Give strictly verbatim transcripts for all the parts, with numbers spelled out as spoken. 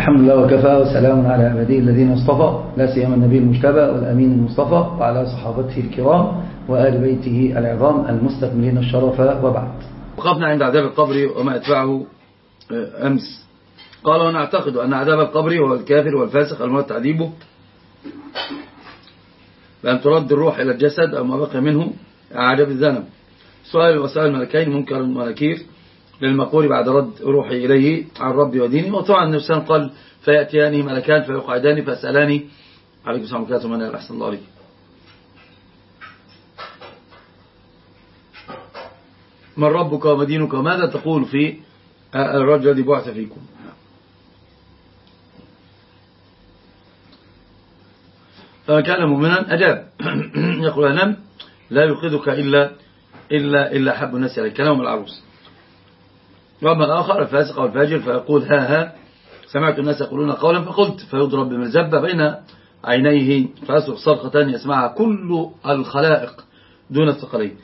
الحمد لله وكفى وسلام على عباده الذين اصطفى، لا سيما النبي المجتبى والأمين المصطفى وعلى صحابته الكرام وآل بيته العظام المستكملين الشرف، وبعد. وقفنا عند عذاب القبر وما أتبعه أمس. قال: ونعتقد أن عذاب القبر هو الكافر والفاسق المراد تعذيبه بأن ترد الروح إلى الجسد أو ما بقي منه عذاب الذنب. سؤال وسؤال ملكين منكر ونكير للمقول بعد رد روحي إليه عن ربي وديني. وطبعا النبي صلى الله عليه وسلم قال: فيأتياني ملكان فيقعداني فأسألاني عليكم السلام عليكم من الأحسن الله عليكم من ربك ومدينك وماذا تقول في الرجل الذي بعث فيكم. فمن كان مؤمنا أجاب يقول: أنم لا يوقظك إلا إلا إلا حب الناس عليك كلام العروس. وأما الآخر الفاسق أو الفاجر فيقول: ها ها سمعت الناس يقولون قولا فقلت، فيضرب بمرزبة بين عينيه فيصرخ صرخة يسمعها كل الخلائق دون الثقلين.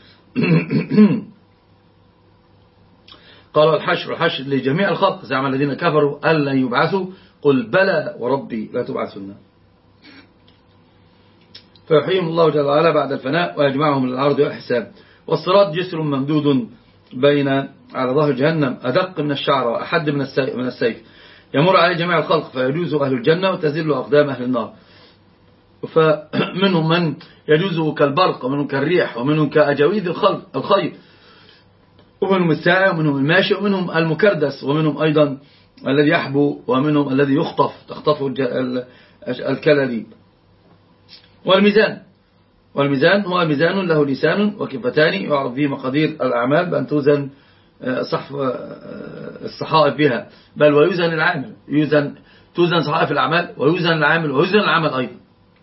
قالوا: الحشر الحشر لجميع الخلق، زعم الذين كفروا أن لن يبعثوا، قل بلى وربي لا تبعثن. فيحييهم الله جل وعلا بعد الفناء ويجمعهم للعرض والحساب. والصراط جسر ممدود بين على ظهر جهنم أدق من الشعر وأحد من السيف، يمر عليه جميع الخلق فيجوز أهل الجنة وتزل أقدام أهل النار. فمنهم من يجوز كالبرق ومنهم كالريح ومنهم كأجاويد الخير ومنهم الساعي ومنهم الماشي ومنهم المكردس ومنهم أيضا الذي يحبو ومنهم الذي يخطف تخطفه الكلاليب. والميزان والميزان هو ميزان له لسان وكفتان يعرف به مقادير الأعمال بأن توزن صحف الصحائف بها، بل ويوزن العامل، يوزن توزن صحائف الأعمال ويوزن العامل ويوزن العمل أيضا.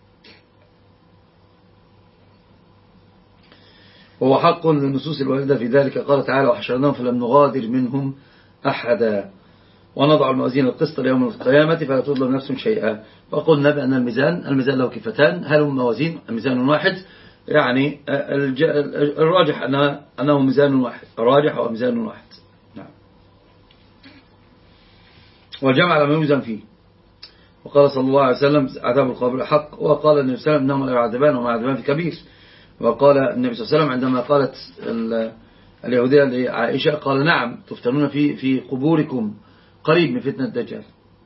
وهو حق للنصوص الواردة في ذلك. قال تعالى: وحشرناهم فلم نغادر منهم أحدا ونضع الموازين القسط ليوم القيامة فلا تظلم نفس شيئا. وقلنا بأن الميزان الميزان له كفتان، هل هم موازين الميزان واحد؟ يعني الراجح أنه ميزان واحد، الراجح هو ميزان واحد. نعم. والجمع لما يوزن فيه. وقال صلى الله عليه وسلم: عذاب القبر حق. وقال النبي صلى الله عليه وسلم: إنهم لا يعذبان وما يعذبان في كبير. وقال النبي صلى الله عليه وسلم عندما قالت اليهودية لعائشة قال: نعم تفتنون في في قبوركم قريب من فتنة الدجال.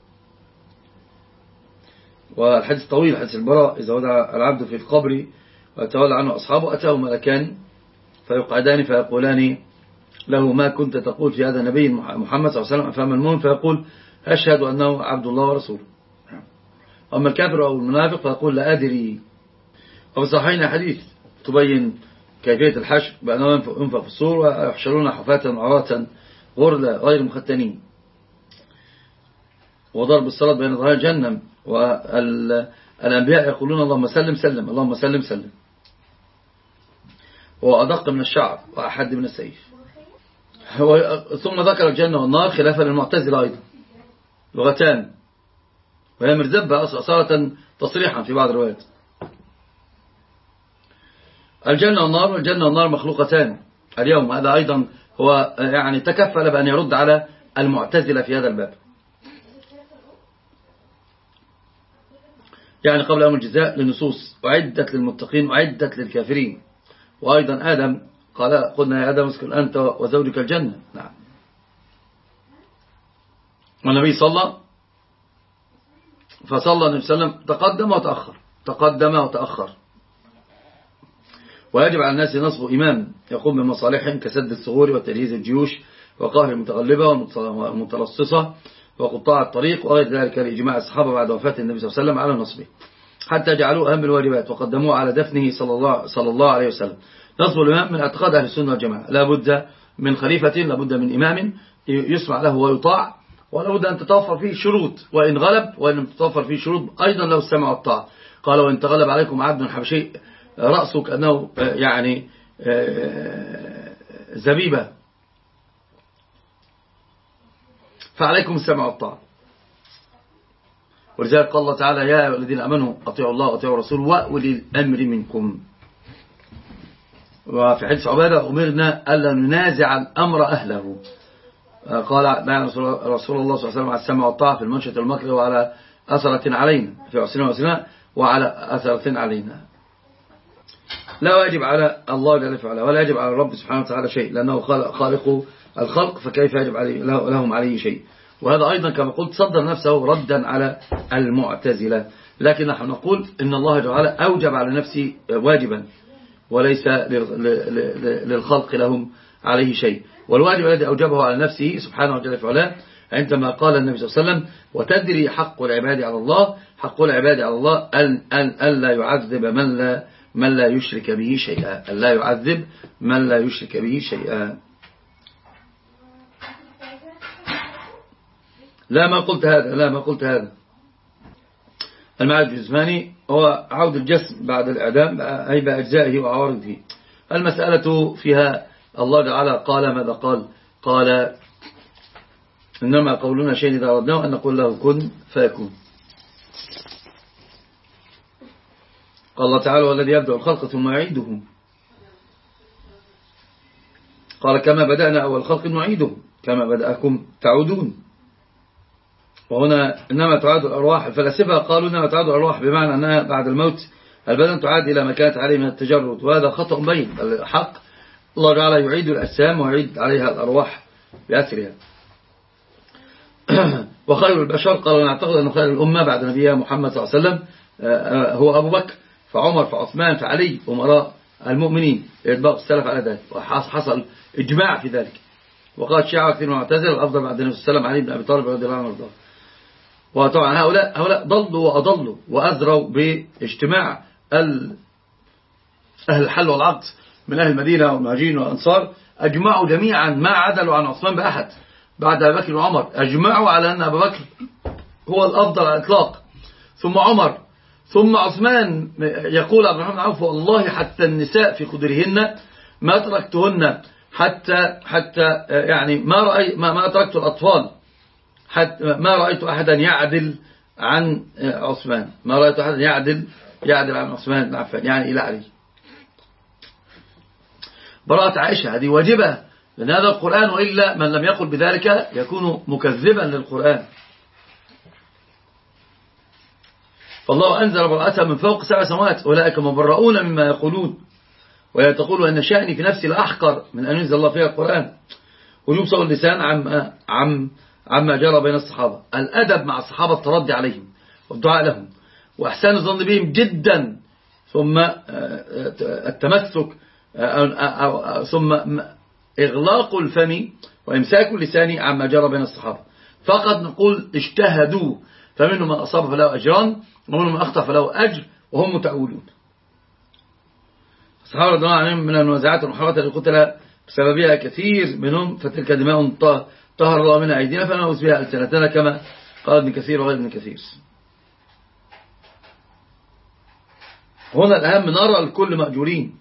والحديث طويل، حديث البراء: إذا وضع العبد في القبر وتولى عنه أصحابه أتاه ملكان فيقعدان فيقولان له: ما كنت تقول في هذا النبي محمد صلى الله عليه وسلم؟ فأما المؤمن فيقول: أشهد أنه عبد الله ورسوله. أما الكافر أو المنافق فيقول: لا أدري. وفي الصحيحين حديث تبين كيفية الحشر بأنه ينفخ في الصور ويحشرون حفاة عراة غرلا غير مختنين، وضرب الصراط بين ظهر جهنم، والأنبياء يقولون: اللهم سلم سلم اللهم سلم سلم. هو أدق من الشعر وأحد من السيف. ثم ذكر الجنة والنار خلافا للمعتزلة أيضا، لغتان، وهي مرزبة أصارة تصريحا في بعض الروايات. الجنة والنار والجنة والنار مخلوقتان اليوم. هذا أيضا هو يعني تكفل بأن يرد على المعتزلة في هذا الباب. يعني قبل يوم الجزاء للنصوص: وعدت للمتقين وعدت للكافرين. وأيضا آدم قال: قلنا يا آدم اسكن أنت وزوجك الجنة. نعم. والنبي صلى فصلى النبي صلى الله عليه وسلم تقدم وتأخر تقدم وتأخر. ويجب على الناس نصب إمام يقوم بمصالحهم كسد الثغور وتجهيز الجيوش وقهر المتغلبة والمتلصصة وقطاع الطريق وغير ذلك، لإجماع الصحابة بعد وفاة النبي صلى الله عليه وسلم على نصبه، حتى جعلوه أهم الواجبات وقدموه على دفنه صلى الله, صلى الله عليه وسلم. نصب الإمام من اعتقاد أهل السنة والجماعة، لا بد من خليفة، لا بد من إمام يسمع له ويطاع، ولا بد أن تتوفر فيه شروط، وإن غلب وإن لم تتوفر فيه شروط أيضا له السمع والطاعة. قال: وإن تغلب عليكم عبد حبشي رأسه كأنه يعني زبيبة فعليكم السمع والطاعة. ولذلك قال الله تعالى: يا أيها الذين آمنوا أطيعوا الله وأطيعوا الرسول وأولي الأمر منكم. وفي حديث عبادة: أمرنا ألا ننازع الأمر أهله. قال نهى رسول الله صلى الله عليه وسلم على السمع والطاعة في المنشة والمكر وعلى أثرة علينا في عسرنا وعسرنا وعلى أثرة علينا. لا واجب على الله جل وعلا ولا يجب على الرب سبحانه وتعالى شيء، لأنه خالق الخلق، فكيف يجب عليه لهم عليه شيء. وهذا أيضا كما قلت صدر نفسه ردا على المعتزلة. لكن نحن نقول إن الله جل وعلا أوجب على نفسه واجبا وليس للخلق لهم عليه شيء. والواجب الذي أوجبه على نفسه سبحانه وتعالى فعلا عندما قال النبي صلى الله عليه وسلم: وتدري حق العباد على الله، حق العباد على الله أن لا يعذب من لا من لا يشرك به شيئا، أن لا يعذب من لا يشرك به شيئا. لا ما قلت هذا لا ما قلت هذا المعاد الجسماني هو عود الجسم بعد الإعدام أي بأجزائه وعوارضه. المسألة فيها الله تعالى قال ماذا قال؟ قال: إنما قولنا شيء إذا أردناه أن نقول له كن فيكون. قال الله تعالى: والذي يبدأ الخلق ثم يعيده. قال: كما بدأنا أول خلق نعيده كما بدأكم تعودون. وهنا إنما تعاد الأرواح، الفلاسفة قالوا إنما تعاد الأرواح بمعنى أنها بعد الموت البدن تعاد إلى ما كانت عليه من التجرد، وهذا خطأ بين. الحق الله تعالى يعيد الأجسام ويعيد عليها الأرواح بأثرها. وخير البشر قالوا نعتقد أن خير الأمة بعد نبيها محمد صلى الله عليه وسلم هو أبو بكر فعمر فعثمان فعلي أمراء المؤمنين، إطباق السلف على ذلك، وحصل إجماع في ذلك. وقال شيعة كثير من المعتزلة الأفضل بعد النبي صلى الله عليه وسلم علي بن أبي طالب رضي الله عنه وارضاه. وطبعا هؤلاء هؤلاء ضلوا وأضلوا وأذروا باجتماع أهل الحل والعقد من أهل المدينة والمهاجرين والأنصار، أجمعوا جميعا ما عدلوا عن عثمان بأحد بعد أبي بكر وعمر، أجمعوا على أن أبا بكر هو الأفضل على الإطلاق، ثم عمر، ثم عثمان. يقول عبد الرحمن عوف: والله حتى النساء في خدرهن ما تركتهن حتى حتى يعني ما رأي ما, ما تركت الأطفال حتى ما رأيت أحدا يعدل عن عثمان، ما رأيت أحدا يعدل يعدل عن عثمان بن عفان، يعني إلى علي. براءة عائشة هذه واجبة، لأن هذا القرآن، وإلا من لم يقل بذلك يكون مكذبا للقرآن. فالله أنزل براءتها من فوق سبع سماوات، أولئك مبرؤون مما يقولون. ولا تقولوا أن شأني في نفسي لأحقر من أن ينزل الله فيها القرآن. وجوب صون اللسان عم عم عما جرى بين الصحابة، الأدب مع الصحابة، التردي عليهم والدعاء لهم وإحسان الظن بهم جدا، ثم التمسك ثم إغلاق الفم وإمساك اللسان عما جرى بين الصحابة. فقد نقول اجتهدوا، فمنهم من أصاب فله أجران ومنهم من أخطأ فله أجر وهم متعودون. الصحابة رضي الله عنهم من المنازعات والمحاربات التي قتل بسببها كثير منهم، فتلك دماء طهر الله منها أيدينا فنأخذ بها ألسنتنا، كما قال ابن كثير وغير ابن كثير. هنا الأهم نرى الكل مأجورين،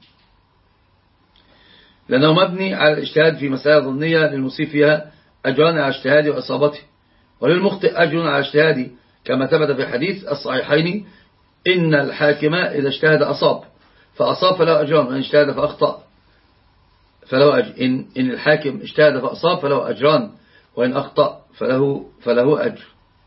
لأنه مبني على الاجتهاد في مسألة ظنية، للمصيب فيها أجران على اجتهاده وإصابته، وللمخطئ أجر على اجتهاده، كما ثبت في حديث الصحيحين: إن الحاكم إذا اجتهد أصاب فأصاب فله أجران، وإن اجتهد فأخطأ فله أجر. إن, إن الحاكم اجتهد فأصاب فله أجران، وإن أخطأ فله, فله أجر.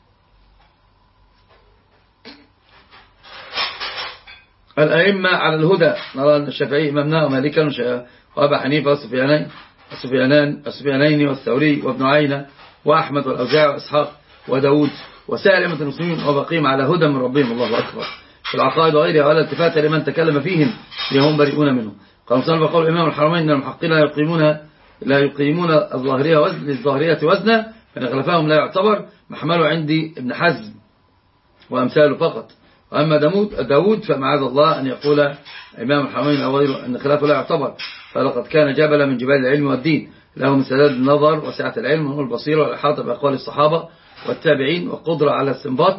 الأئمة على الهدى نرى أن الشافعي إمامنا ومالكا وأبا حنيفة والسفيانين السفيانين والثوري وابن عينة وأحمد والأوزاعي وإسحاق وداود وسائر أئمة المسلمين وبقيهم على هدى من ربهم، الله أكبر، في العقائد وغيرها، ولا التفات لمن تكلم فيهم لهم بريئون منهم. قال صلى الله عليه وسلم: الإمام الحرمين إن المحقين لا يقيمون لا يقيمون الظاهرية وزن للظاهرية وزنا، فإن خلفهم لا يعتبر محمله عندي ابن حزم وأمثاله فقط. وأما داود, داود فمعاذ الله أن يقول إمام الحرمين أو غيره أن خلافه لا يعتبر، فلقد كان جبل من جبال العلم والدين، له من سداد النظر وسعة العلم والبصيرة والإحاطة بأقوال الصحابة والتابعين والقدرة على الاستنباط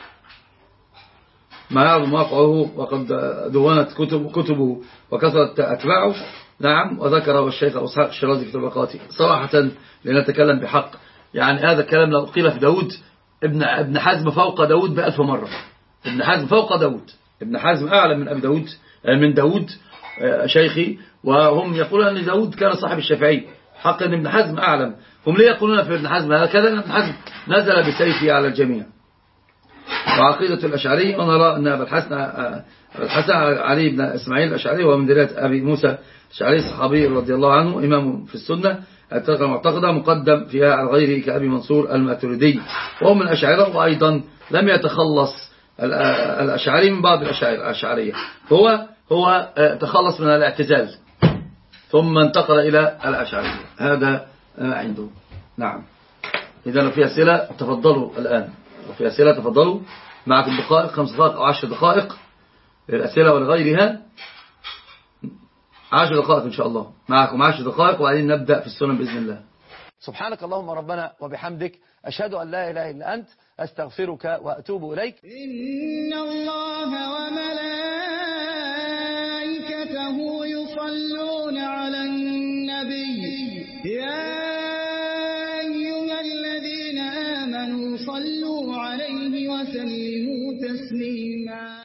ما يعظم واقعه، وقد دونت كتب كتبه وكثرت أتباعه. نعم، وذكره الشيخ أبو إسحاق الشيرازي في طبقاته. صراحة لنتكلم بحق، يعني هذا الكلام لو قيل في داود ابن ابن حزم فوق داود بألف مرة. ابن حزم فوق داود، ابن حزم أعلم من أبي داود من داود شيخي، وهم يقولون أن داود كان صاحب الشافعي، حق أن ابن حزم أعلم. هم ليه يقولون في ابن حزم هكذا؟ ابن حزم نزل بسيفه على الجميع. وعقيدة الأشعري ونرى أن أبا الحسن الحسن علي بن إسماعيل الأشعري وهو من ذرية أبي موسى الأشعري الصحابي رضي الله عنه إمام في السنة الطريقة المعتقدة مقدم فيها على غيره كأبي منصور الماتريدي وهو من الأشاعرة، وأيضا لم يتخلص الأشعري من بعض الأشعرية، هو هو تخلص من الاعتزال ثم انتقل إلى الأشعرية. هذا عنده. نعم. إذا لو في أسئلة تفضلوا الآن، لو في أسئلة تفضلوا. معكم دقائق، خمس دقائق أو عشر دقائق للأسئلة ولغيرها. عشر دقائق إن شاء الله، معكم عشر دقائق وبعدين نبدأ في السنن بإذن الله. سبحانك اللهم ربنا وبحمدك، أشهد أن لا إله إلا أنت، أستغفرك وأتوب إليك. إن الله وملائكته يصلون على النبي يا أيها الذين آمنوا صلوا عليه وسلموا تسليما.